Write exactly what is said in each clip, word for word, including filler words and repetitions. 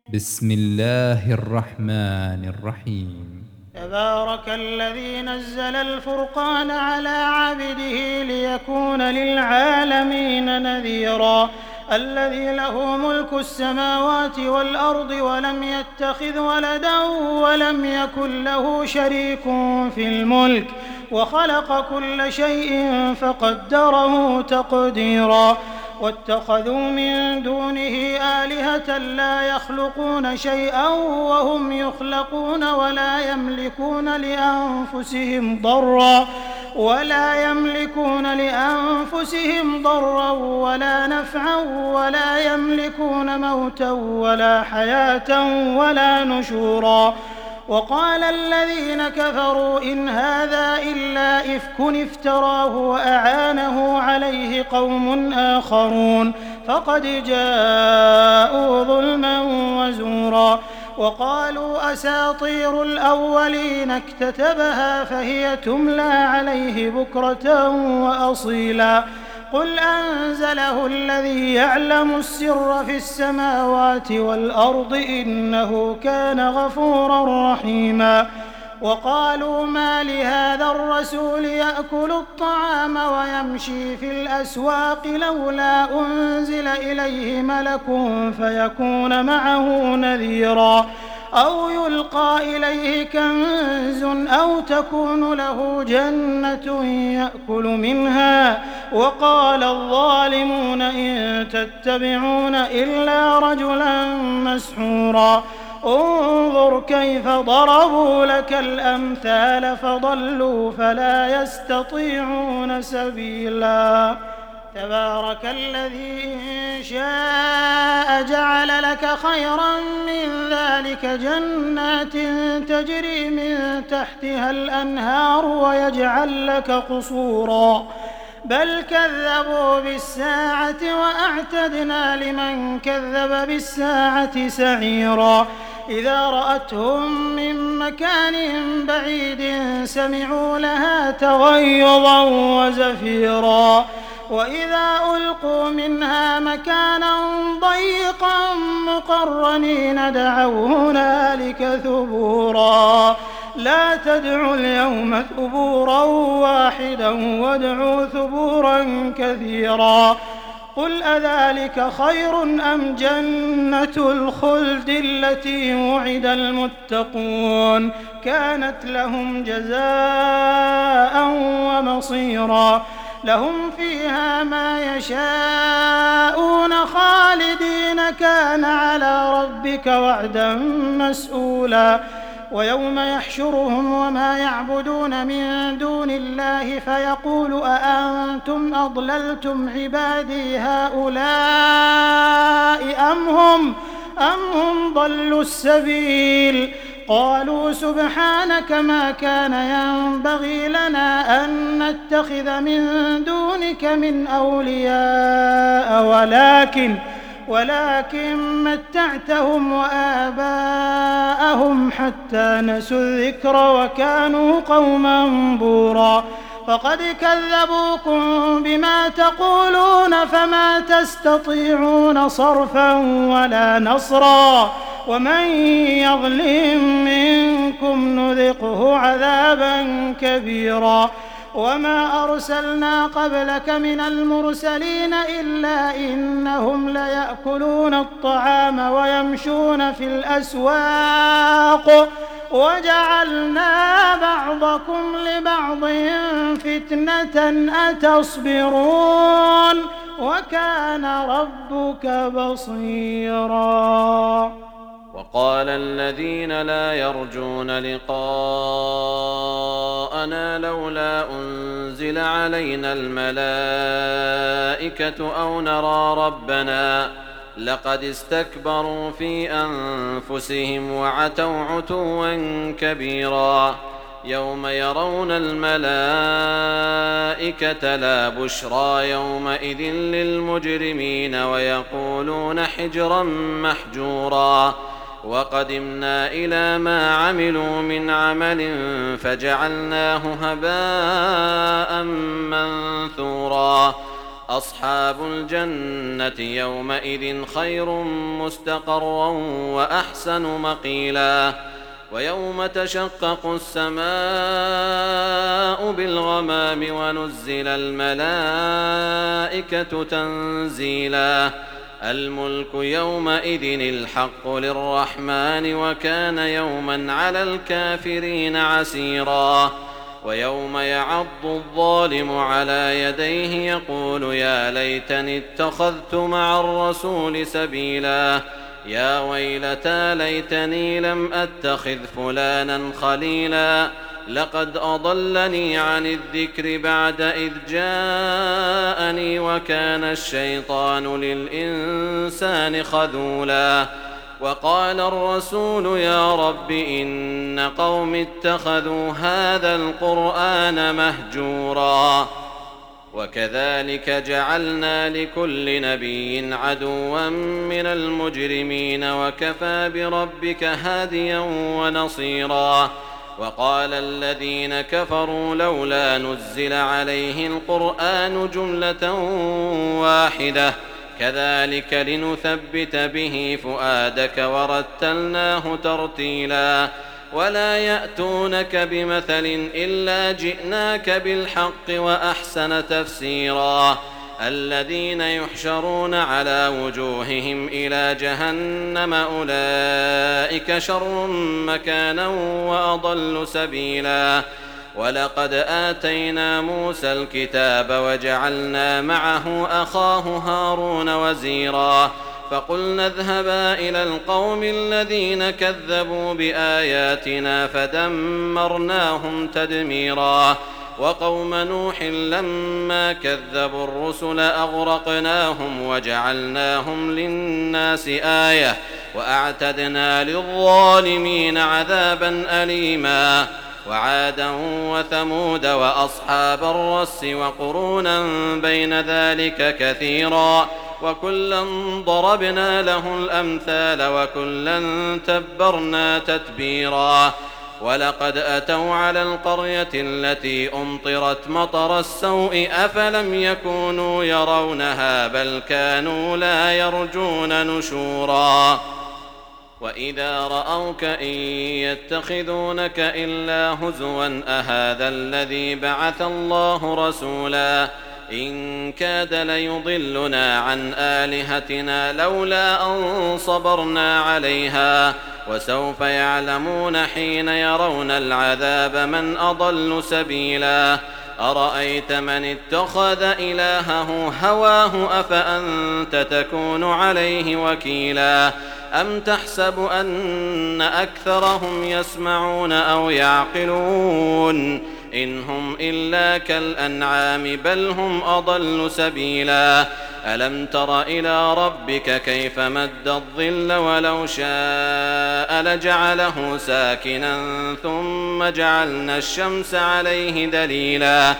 بسم الله الرحمن الرحيم. تبارك الذي نزل الفرقان على عبده ليكون للعالمين نذيرا. الذي له ملك السماوات والأرض ولم يتخذ ولدا ولم يكن له شريك في الملك وخلق كل شيء فقدره تقديرا. واتخذوا من دونه آلهة لا يخلقون شيئا وهم يخلقون ولا يملكون لأنفسهم ضرا ولا يملكون لأنفسهم ضرا ولا نفعا ولا يملكون موتا ولا حياة ولا نشورا. وقال الذين كفروا إن هذا إلا إفك افتراه وأعانه عليه قوم آخرون فقد جاءوا ظلما وزورا. وقالوا أساطير الأولين اكتتبها فهي تملى عليه بكرة وأصيلا. قل أنزله الذي يعلم السر في السماوات والأرض إنه كان غفورا رحيما. وقالوا ما لهذا الرسول يأكل الطعام ويمشي في الأسواق لولا أنزل إليه ملك فيكون معه نذيرا أو يلقى إليه كنز أو تكون له جنة يأكل منها. وقال الظالمون إن تتبعون إلا رجلا مسحورا. انظر كيف ضربوا لك الأمثال فضلوا فلا يستطيعون سبيلا. تبارك الذي إن شاء جعل لك خيرا من ذلك جنات تجري من تحتها الأنهار ويجعل لك قصورا بل كذبوا بالساعة وأعتدنا لمن كذب بالساعة سعيرا. إذا رأتهم من مكان بعيد سمعوا لها تغيظا وزفيرا وإذا ألقوا منها مكانا ضيقا مقرنين دعوا هنالك ثبورا. لا تدعوا اليوم ثبورا واحدا وادعوا ثبورا كثيرا. قل أذلك خير أم جنة الخلد التي وعد المتقون كانت لهم جزاء ومصيرا. لهم فيها ما يشاءون خالدين كان على ربك وعدا مسئولا. ويوم يحشرهم وما يعبدون من دون الله فيقول أأنتم أضللتم عبادي هؤلاء أم هم أم هم ضلوا السبيل. قالوا سبحانك ما كان ينبغي لنا أن نتخذ من دونك من أولياء ولكن ولكن متعتهم وآباءهم حتى نسوا الذكر وكانوا قوما بورا. فقد كذبوكم بما تقولون فما تستطيعون صرفا ولا نصرا. ومن يظلم منكم نذقه عذابا كبيرا. وما أرسلنا قبلك من المرسلين إلا إنهم ليأكلون الطعام ويمشون في الأسواق وجعلنا بعضكم لبعض فتنة أتصبرون وكان ربك بصيرا. وقال الذين لا يرجون لقاءنا لولا أنزل علينا الملائكة أو نرى ربنا لقد استكبروا في أنفسهم وعتوا عتوا كبيرا. يوم يرون الملائكة لا بشرى يومئذ للمجرمين ويقولون حجرا محجورا. وقدمنا إلى ما عملوا من عمل فجعلناه هباء منثورا. أصحاب الجنة يومئذ خير مستقرا وأحسن مقيلا ويوم تشقق السماء بالغمام ونزل الملائكة تنزيلا الملك يومئذ الحق للرحمن وكان يوما على الكافرين عسيرا ويوم يعض الظالم على يديه يقول يا ليتني اتخذت مع الرسول سبيلا يا ويلتى ليتني لم أتخذ فلانا خليلا لقد أضلني عن الذكر بعد إذ جاءني وكان الشيطان للإنسان خذولا وقال الرسول يا رب إن قوم اتخذوا هذا القرآن مهجورا وكذلك جعلنا لكل نبي عدوا من المجرمين وكفى بربك هاديا ونصيرا وقال الذين كفروا لولا نزل عليه القرآن جملة واحدة كذلك لنثبت به فؤادك ورتلناه ترتيلا ولا يأتونك بمثل إلا جئناك بالحق وأحسن تفسيرا الذين يحشرون على وجوههم إلى جهنم أولئك شر مكانا وأضل سبيلا ولقد آتينا موسى الكتاب وجعلنا معه أخاه هارون وزيرا فقلنا اذهبا إلى القوم الذين كذبوا بآياتنا فدمرناهم تدميرا وقوم نوح لما كذبوا الرسل أغرقناهم وجعلناهم للناس آية وأعتدنا للظالمين عذابا أليما وعادا وثمود وأصحاب الرس وقرونا بين ذلك كثيرا وكلا ضربنا له الأمثال وكلا تبرنا تتبيرا ولقد أتوا على القرية التي أمطرت مطر السوء أفلم يكونوا يرونها بل كانوا لا يرجون نشورا وإذا رأوك إن يتخذونك إلا هزوا أهذا الذي بعث الله رسولا إن كاد ليضلنا عن آلهتنا لولا أن صبرنا عليها وسوف يعلمون حين يرون العذاب من أضل سبيلا أرأيت من اتخذ إلهه هواه أفأنت تكون عليه وكيلا أم تحسب أن أكثرهم يسمعون أو يعقلون إن هم إلا كالأنعام بل هم أضل سبيلا ألم تر إلى ربك كيف مد الظل ولو شاء لجعله ساكنا ثم جعلنا الشمس عليه دليلا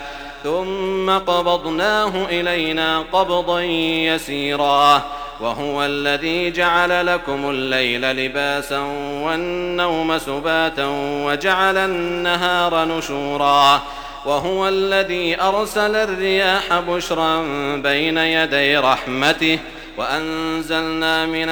ثم قبضناه إلينا قبضا يسيرا وهو الذي جعل لكم الليل لباسا والنوم سباتا وجعل النهار نشورا وهو الذي أرسل الرياح بشرا بين يدي رحمته وأنزلنا من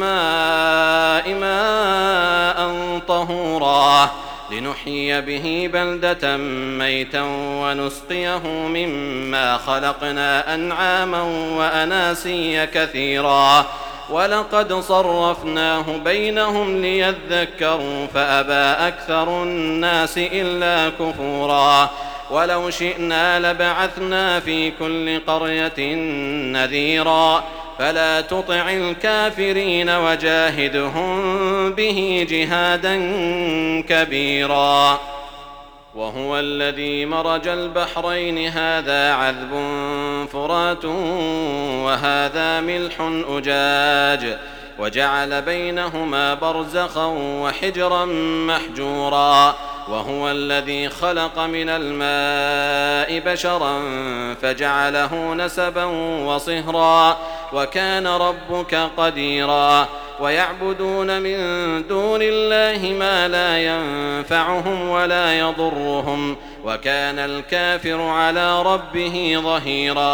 السماء ماء طهورا لنحيي به بلدة ميتا ونسقيه مما خلقنا أنعاما وأناسيا كثيرا ولقد صرفناه بينهم ليذكروا فأبى أكثر الناس إلا كفورا ولو شئنا لبعثنا في كل قرية نذيرا فلا تطع الكافرين وجاهدهم به جهادا كبيرا وهو الذي مرج البحرين هذا عذب فرات وهذا ملح أجاج وجعل بينهما برزخا وحجرا محجورا وهو الذي خلق من الماء بشرا فجعله نسبا وصهرا وكان ربك قديرا ويعبدون من دون الله ما لا ينفعهم ولا يضرهم وكان الكافر على ربه ظهيرا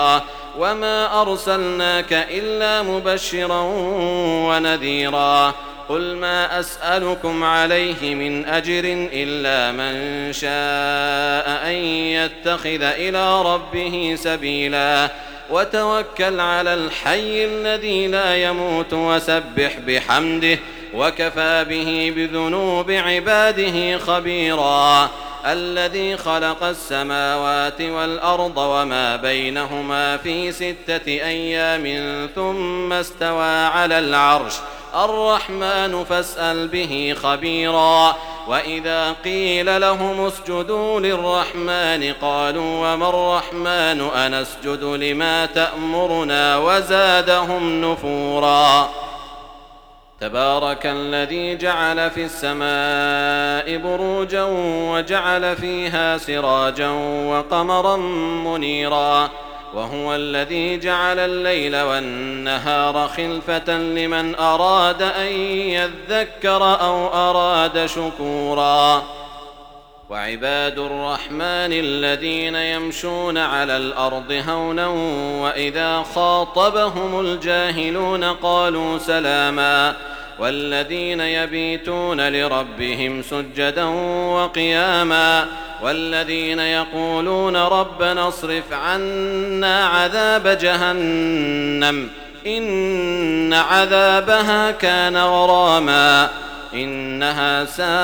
وما أرسلناك إلا مبشرا ونذيرا قل ما أسألكم عليه من أجر إلا من شاء أن يتخذ إلى ربه سبيلا وتوكل على الحي الذي لا يموت وسبح بحمده وكفى به بذنوب عباده خبيرا الذي خلق السماوات والأرض وما بينهما في ستة أيام ثم استوى على العرش الرحمن فاسأل به خبيرا وإذا قيل لهم اسجدوا للرحمن قالوا وما الرحمن أنسجد لما تأمرنا وزادهم نفورا تبارك الذي جعل في السماء بروجا وجعل فيها سراجا وقمرا منيرا وهو الذي جعل الليل والنهار خلفة لمن أراد أن يذكر أو أراد شكورا وعباد الرحمن الذين يمشون على الأرض هونا وإذا خاطبهم الجاهلون قالوا سلاما والذين يبيتون لربهم سجدا وقياما والذين يقولون ربنا اصرف عنا عذاب جهنم إن عذابها كان غراما إنها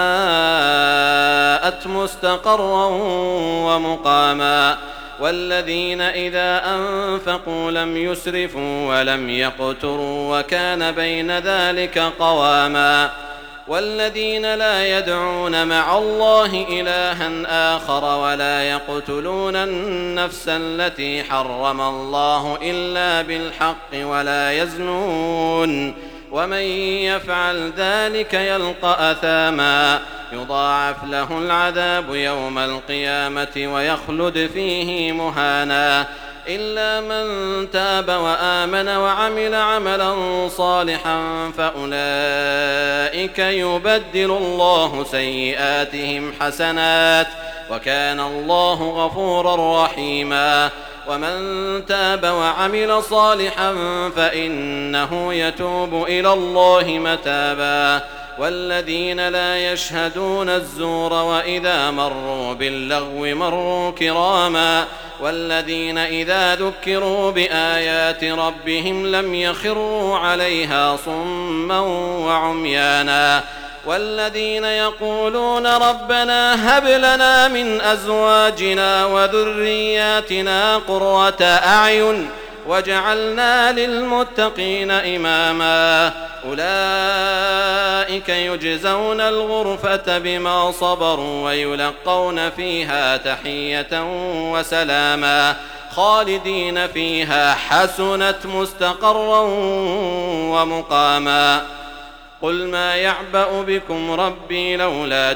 ساءت مستقرا ومقاما والذين إذا أنفقوا لم يسرفوا ولم يقتروا وكان بين ذلك قواما والذين لا يدعون مع الله إلها آخر ولا يقتلون النفس التي حرم الله إلا بالحق ولا يزنون ومن يفعل ذلك يلقى أثاما يضاعف له العذاب يوم القيامة ويخلد فيه مهانا إلا من تاب وآمن وعمل عملا صالحا فأولئك يبدل الله سيئاتهم حسنات وكان الله غفورا رحيما ومن تاب وعمل صالحا فإنه يتوب إلى الله متابا والذين لا يشهدون الزور وإذا مروا باللغو مروا كراما والذين إذا ذكروا بآيات ربهم لم يخروا عليها صما وعميانا والذين يقولون ربنا هب لنا من أزواجنا وذرياتنا قرة أعين وجعلنا للمتقين إماما أولئك يجزون الغرفة بما صبروا ويلقون فيها تحية وسلاما خالدين فيها حسنت مستقرا ومقاما قل ما يعبأ بكم ربي لولا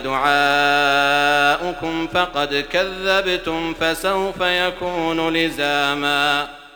دعاؤكم فقد كذبتم فسوف يكون لزاما